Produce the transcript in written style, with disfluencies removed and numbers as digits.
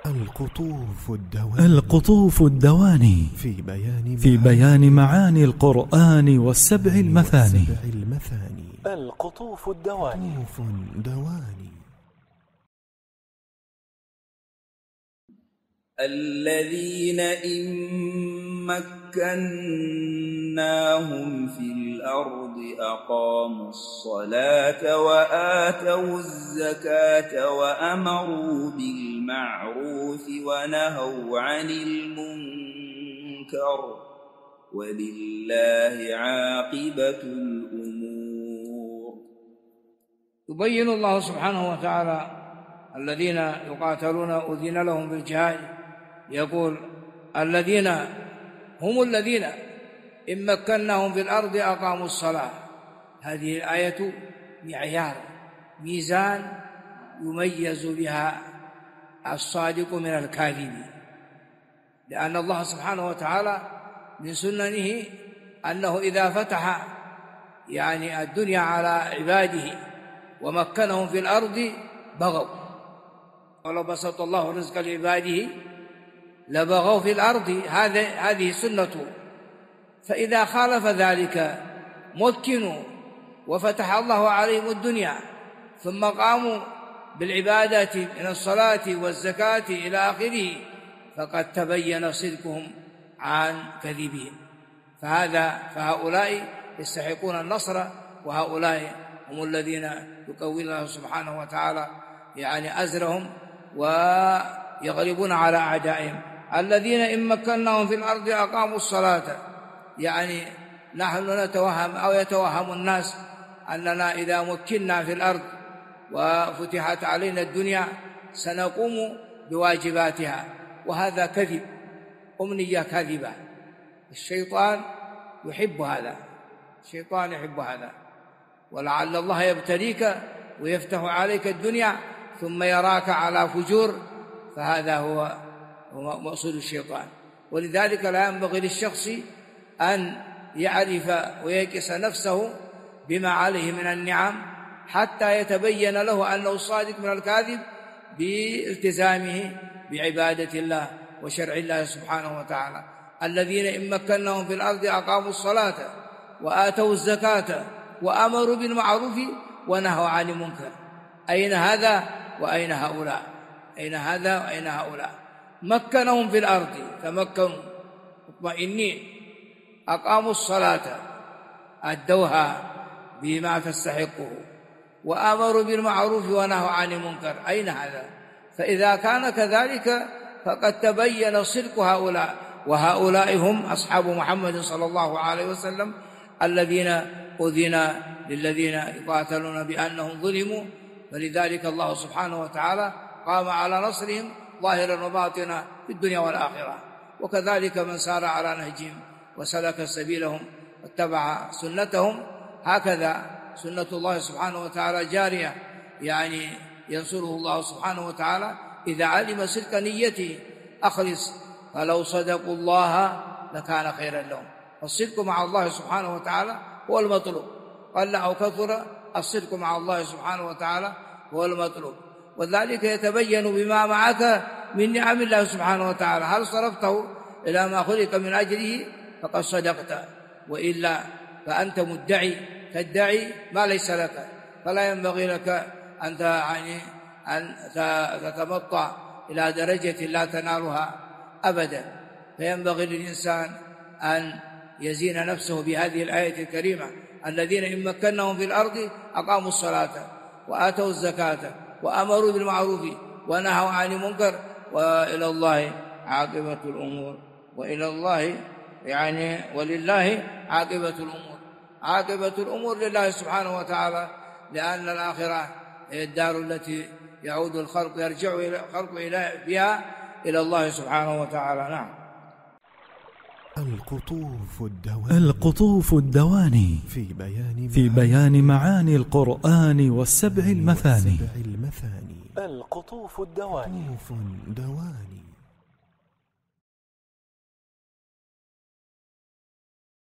القطوف الدواني في بيان معاني القرآن والسبع المثاني. القطوف الدواني. الذين إن مكناهم في الأرض أقاموا الصلاة وآتوا الزكاة وأمروا بالمعروف ونهوا عن المنكر ولله عاقبة الأمور. يبين الله سبحانه وتعالى الذين يقاتلون أذن لهم بالجهاد، يقول الذين هم الذين إن مكناهم في الأرض أقاموا الصلاة. هذه الآية معيار ميزان يميز بها الصادق من الكاذب، لأن الله سبحانه وتعالى من سننه أنه إذا فتح الدنيا على عباده ومكنهم في الأرض بغوا، ولو بسط الله الرزق لعباده لبغوا في الأرض، هذه سنته. فإذا خالف ذلك مكنوا وفتح الله عليهم الدنيا ثم قاموا بالعبادات من الصلاة والزكاة إلى آخره فقد تبين صدقهم عن كذبهم. فهؤلاء يستحقون النصر، وهؤلاء هم الذين يكون الله سبحانه وتعالى أزرهم ويغلبون على أعدائهم. الذين إن مكناهم في الأرض أقاموا الصلاة، نحن نتوهم أو يتوهم الناس أننا إذا مكنا في الأرض وفتحت علينا الدنيا سنقوم بواجباتها، وهذا كذب، أمنية كاذبة. الشيطان يحب هذا، ولعل الله يبتليك ويفتح عليك الدنيا ثم يراك على فجور، فهذا هو مقصود الشيطان. ولذلك لا ينبغي للشخص أن يعرف ويقيس نفسه بما عليه من النعم حتى يتبين له أنه الصادق من الكاذب بالتزامه بعبادة الله وشرع الله سبحانه وتعالى. الذين إن مكناهم في الأرض أقاموا الصلاة وآتوا الزكاة وأمروا بالمعروف ونهوا عن المنكر. أين هذا وأين هؤلاء؟ مكنهم في الأرض، تمكنوا مطمئنين، أقاموا الصلاة أدوها بما تستحقه، وأمروا بالمعروف ونهوا عن المنكر. أين هذا؟ فإذا كان كذلك فقد تبين صدق هؤلاء، وهؤلاء هم أصحاب محمد صلى الله عليه وسلم الذين أذن للذين يقاتلون بأنهم ظلموا، فلذلك الله سبحانه وتعالى قام على نصرهم ظاهرا وباطنا في الدنيا والآخرة. وكذلك من سار على نهجهم وسلك سبيلهم واتبع سنتهم، هكذا سنة الله سبحانه وتعالى جارية، ينصره الله سبحانه وتعالى إذا علم صدق نيته. أخلص، فلو صدقوا الله لكان خيرا لهم. الصدق مع الله سبحانه وتعالى هو المطلوب، قل أو كثر الصدق مع الله سبحانه وتعالى هو المطلوب، وذلك يتبين بما معك من نعم الله سبحانه وتعالى. هل صرفته إلى ما خلق من أجله فقد صدقت، وإلا فأنت تدعي ما ليس لك، فلا ينبغي لك أن تتمطع إلى درجة لا تنالها أبدا. فينبغي للإنسان أن يزين نفسه بهذه الآية الكريمة: الذين إن مكناهم في الأرض أقاموا الصلاة وآتوا الزكاة وأمروا بالمعروف ونهوا عن المنكر وإلى الله عاقبة الأمور. ولله عاقبة الأمور لله سبحانه وتعالى، لأن الآخرة هي الدار التي يعود يرجع الخلق بها إلى الله سبحانه وتعالى. نعم. القطوف الدواني في بيان معاني القرآن والسبع المثاني. القطوف الدواني.